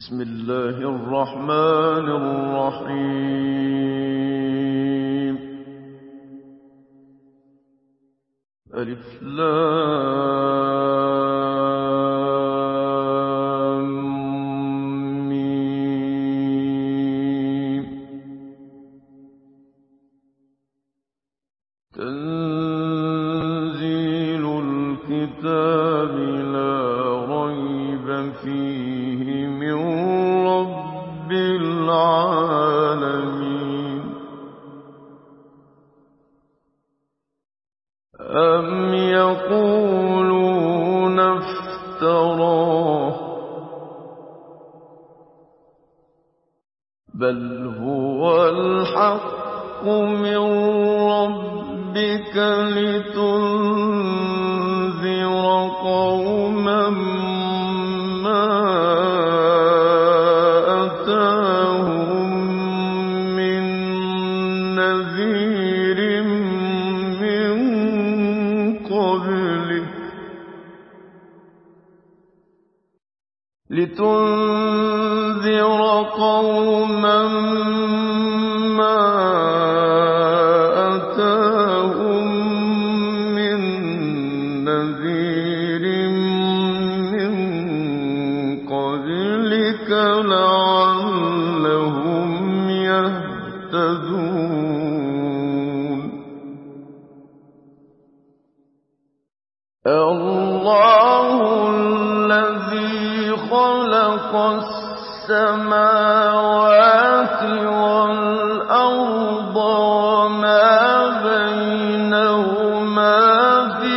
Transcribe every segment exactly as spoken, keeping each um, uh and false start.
بسم الله الرحمن الرحيم. ألف لام ميم. تنزيل الكتاب لا ريب فيه من رب العالمين. أم يقولون افتراه بل هو الحق من ربك لتنذر قوما ما أتاهم من نذير من قبلك لتنذر قوما ما أتاهم من نذير من قبلك لعلهم يهتدون. الله الذي خلق السماوات والأرض وما بينهما في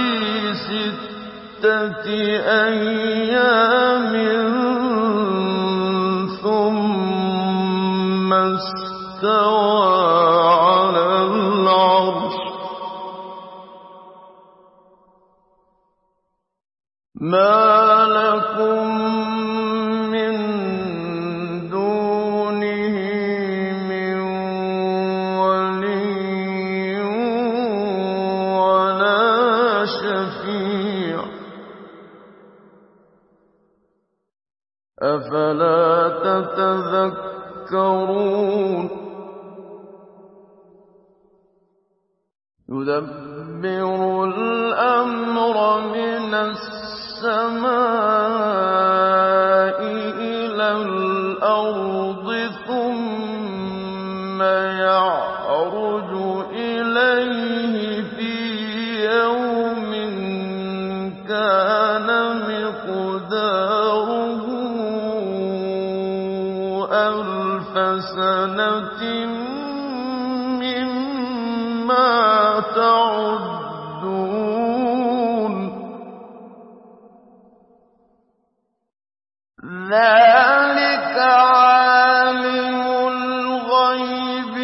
ستة أيام ثم استوى على العرش. ما لكم من دونه من ولي ولا شفيع أفلا تتذكرون. يدبر الأمر من السماء إلى الأرض ثم يعرج إليه في يوم كان مقداره ألف سنة مما تعدون. ذلك عالم الغيب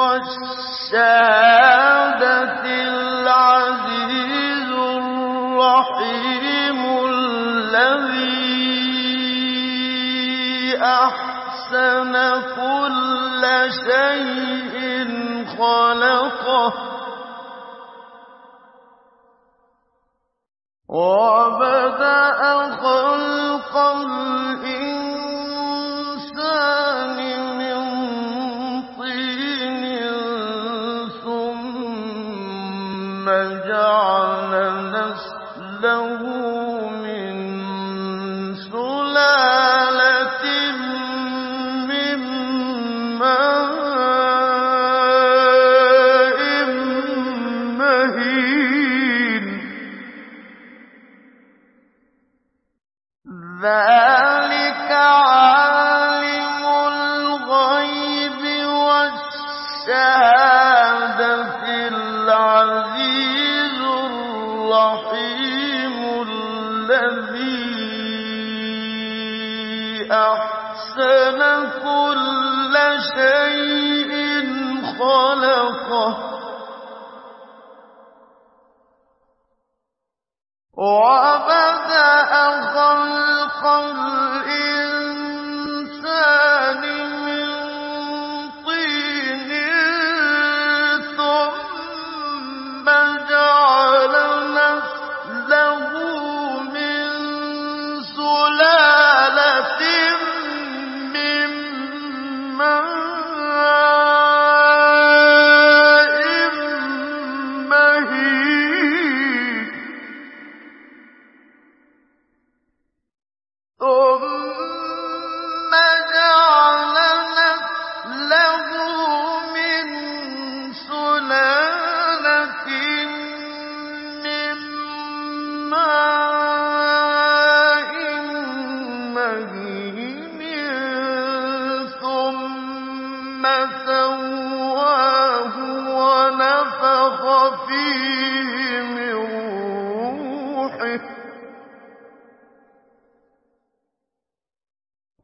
والشهادة العزيز الرحيم الذي أحسن كل شيء خلقه وبدأ خلق الإنسان من طين ثم جعل نسله من سلالة من ماء مهين. ذلك عالم الغيب والشهادة العزيز الرحيم الذي أحسن كل شيء خلقه وبدأ خلق الإنسان من طين ثم جعل نسله من سلالة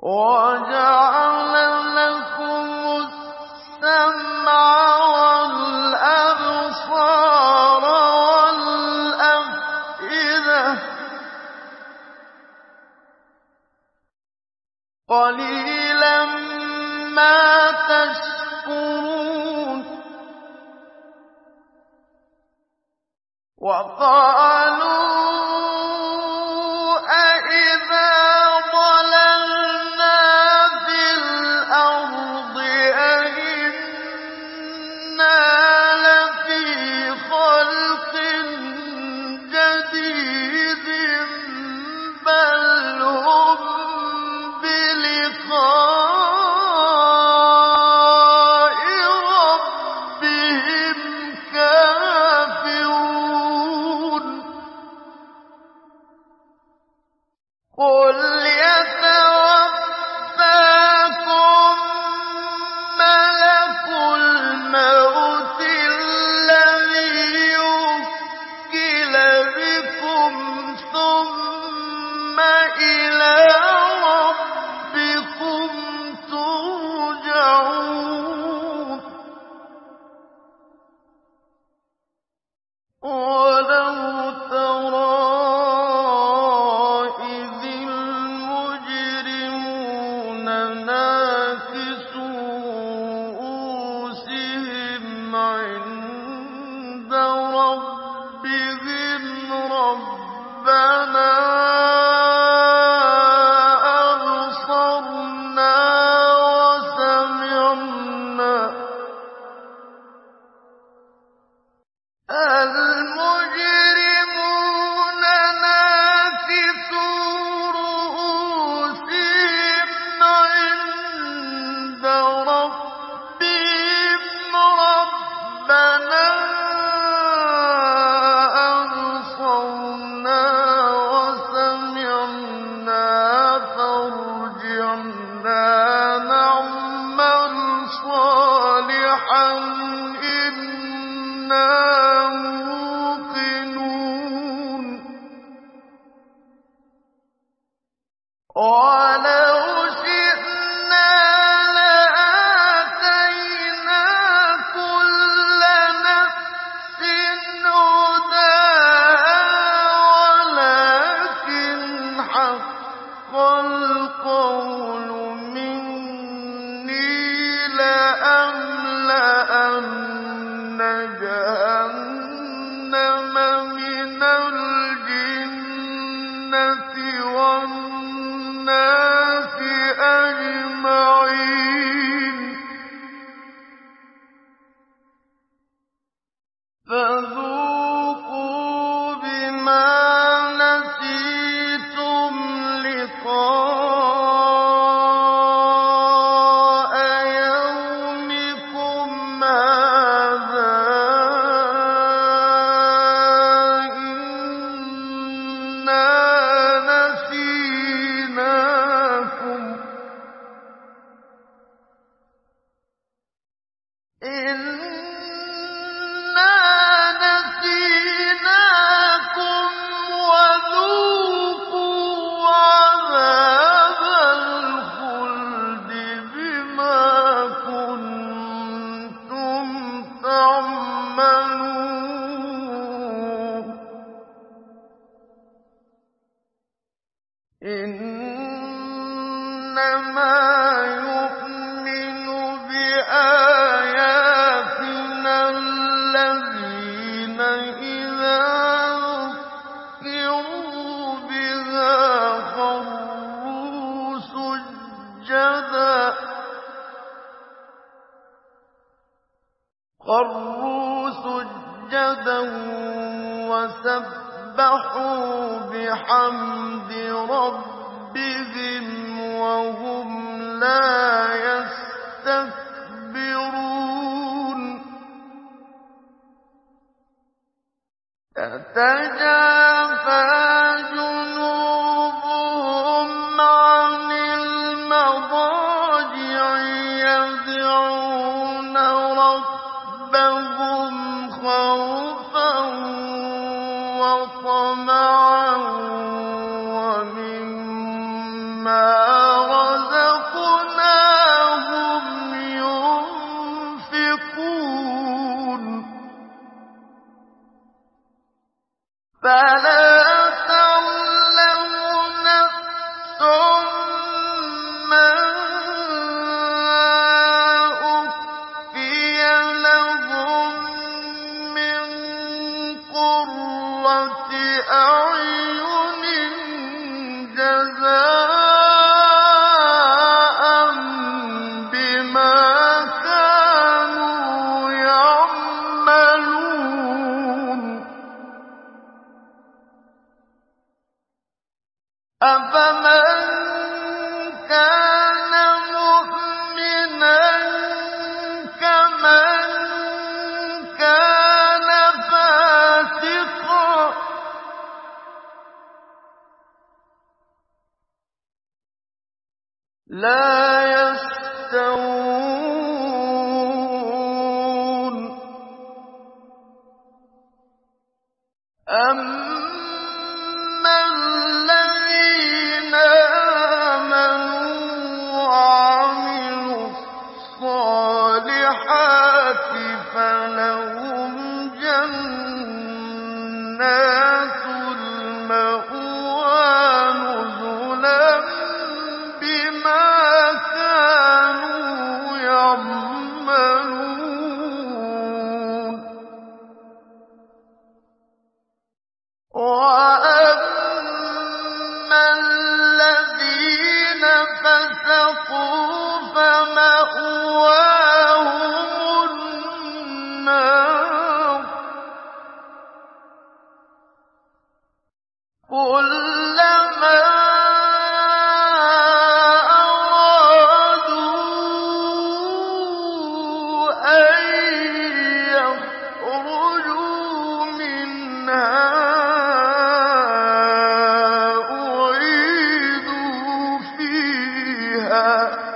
وَجَعَلَ لَكُمُ السَّمْعَ وَالْأَبْصَارَ وَالْأَفْئِدَةَ ۚ قَلِيلًا مَّا تَشْكُرُونَ وَقَالُوا أَإِذَا ضَلَلْنَا فِي الْأَرْضِ أَإِنَّا لَفِي خَلْقٍ جَدِيدٍ بَلْ هُم بِلِقَاءِ رَبِّهِمْ كَافِرُونَ قُلْ يَتَوَفَّاكُم مَّلَكُ الْمَوْتِ الَّذِي وُكِّلَ بِكُمْ ثُمَّ إِلَىٰ رَبِّكُمْ تُرْجَعُونَ وَلَوْ تَرَىٰ إِذِ الْمُجْرِمُونَ نَاكِسُو رُءُوسِهِمْ عِندَ رَبِّهِمْ رَبَّنَا أَبْصَرْنَا وَسَمِعْنَا الْمُجْرِمُونَ نَاكِسُو رُءُوسِهِمْ عِندَ رَبِّهِمْ رَبَّنَا أَبْصَرْنَا وَسَمِعْنَا فَارْجِعْنَا نَعْمَلْ صَالِحًا إِنَّا مُوقِنُونَ وَلَوْ شِئْنَا لَآتَيْنَا كُلَّ نَفْسٍ هُدَاهَا وَلَٰكِنْ حَقَّ الْقَوْلُ مِنِّي لَأَمْلَأَنَّ جَهَنَّمَ مِنَ الْجِنَّةِ وَالنَّاسِ أَجْمَعِينَ فَذُوقُوا بِمَا نَسِيتُمْ لِقَاءَ يَوْمِكُمْ هَٰذَا إِنَّا نَسِينَاكُمْ وَذُوقُوا عَذَابَ الْخُلْدِ بِمَا كُنتُمْ تَعْمَلُونَ إِنَّمَا يُؤْمِنُ بِآيَاتِنَا الَّذِينَ إِذَا ذُكِّرُوا بِهَا خَرُّوا سُجَّدًا وَسَبَّحُوا بِحَمْدِ رَبِّهِمْ وَهُمْ لَا يَسْتَكْبِرُونَ تَتَجَافَىٰ جُنُوبُهُمْ عَنِ الْمَضَاجِعِ يَدْعُونَ رَبَّهُمْ خَوْفًا وَطَمَعًا وَمِمَّا رَزَقْنَاهُمْ لَا يَسْتَوُونَ أَمَّا الَّذِينَ آمَنُوا وَعَمِلُوا الصَّالِحَاتِ فَلَهُمْ جَنَّاتُ الْمَأْوَىٰ نُزُلًا بِمَا كَانُوا يَعْمَلُونَ وَأَمَّا الَّذِينَ فَسَقُوا فَمَأْوَاهُمُ النَّارُ كُلَّمَا أَرَادُوا أَن يَخْرُجُوا مِنْهَا أُعِيدُوا فِيهَا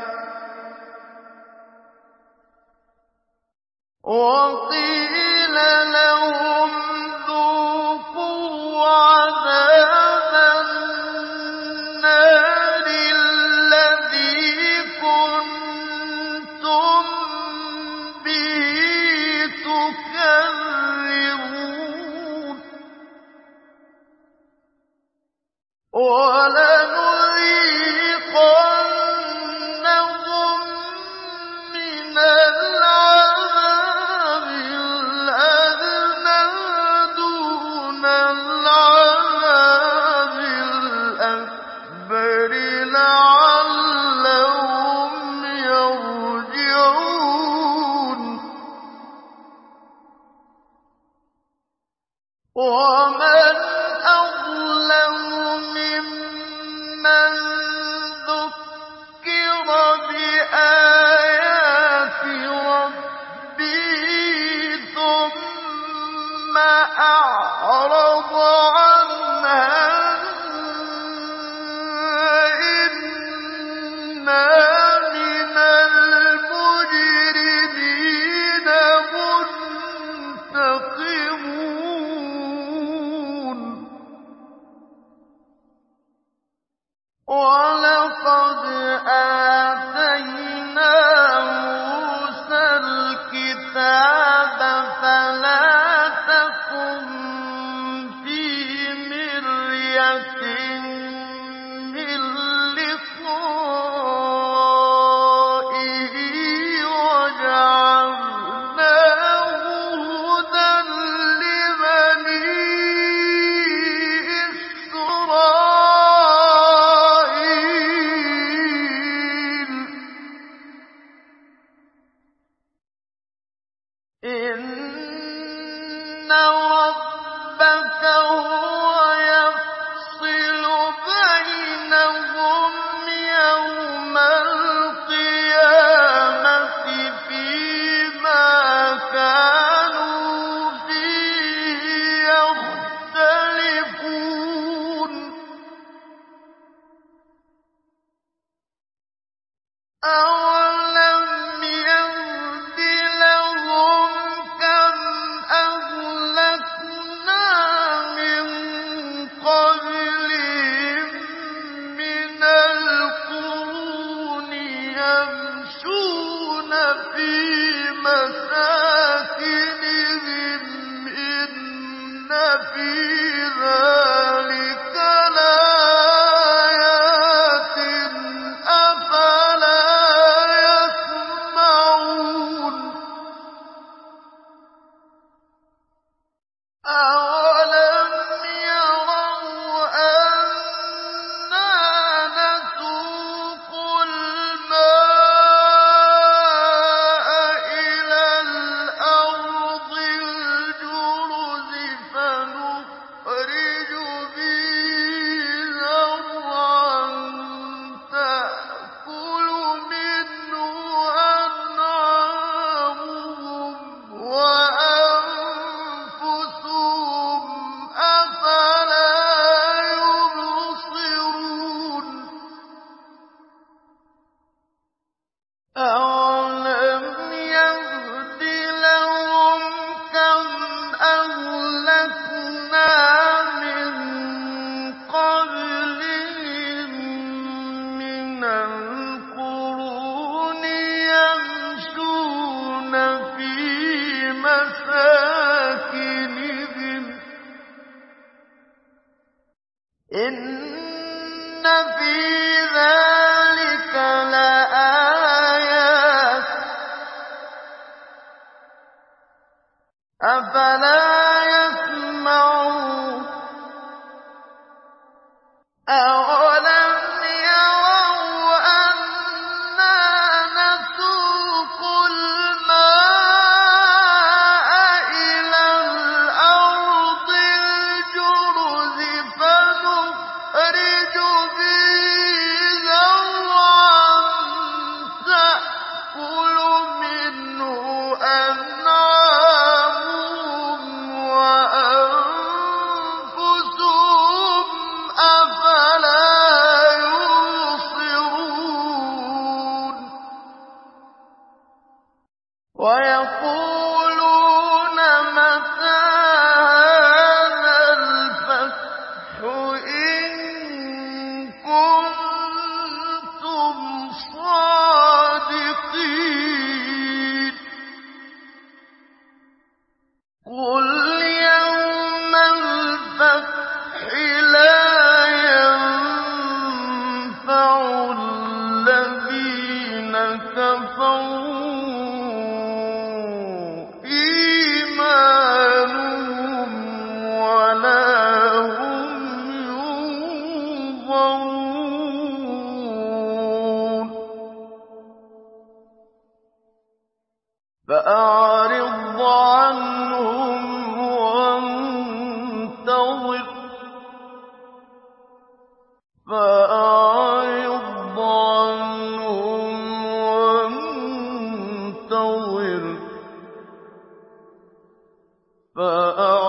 وَقِيلَ لَهُمْ ذُوقُوا عَذَابَ النَّارِ الَّذِي كُنتُم بِهِ تُكَذِّبُونَ وَلَنُذِيقَنَّهُم مِّنَ الْعَذَابِ الْأَدْنَىٰ دُونَ الْعَذَابِ الْأَكْبَرِ لَعَلَّهُمْ يَرْجِعُونَ وَمَنْ أَظْلَمُ مِمَّن ذُكِّرَ بِآيَاتِ رَبِّهِ ثُمَّ أَعْرَضَ عَنْهَا إِنَّا مِنَ الْمُجْرِمِينَ مُنتَقِمُونَ وَلَقَدْ آتَيْنَا مُوسَى الْكِتَابَ فَلَا تَكُن فِي مِرْيَةٍ مِّن لِّقَائِهِ وَجَعَلْنَاهُ هُدًى لِّبَنِي إِسْرَائِيلَ إِنَّ رَبَّكَ هُوَ يَفْصِلُ بَيْنَهُمْ يَوْمَ الْقِيَامَةِ فِيمَا كَانُوا فِيهِ يَخْتَلِفُونَ أَوَلَمْ يَهْدِ لَهُمْ كَمْ أَهْلَكْنَا مِن قَبْلِهِم مِّنَ الْقُرُونِ يَمْشُونَ فِي مَسَاكِنِهِمْ إِنَّ فِي ذَٰلِكَ لَآيَاتٍ ۖ أَفَلَا يَسْمَعُونَ أَوَلَمْ يَرَوْا أَنَّا نَسُوقُ الْمَاءَ ويقولون متى هذا الفتح إن كنتم صادقين قل يوم الفتح لا ينفع الذين كفروا إيمانهم ولا هم ينظرون فأعرض عنهم وانتظر فأعرض عنهم وانتظر فأعرض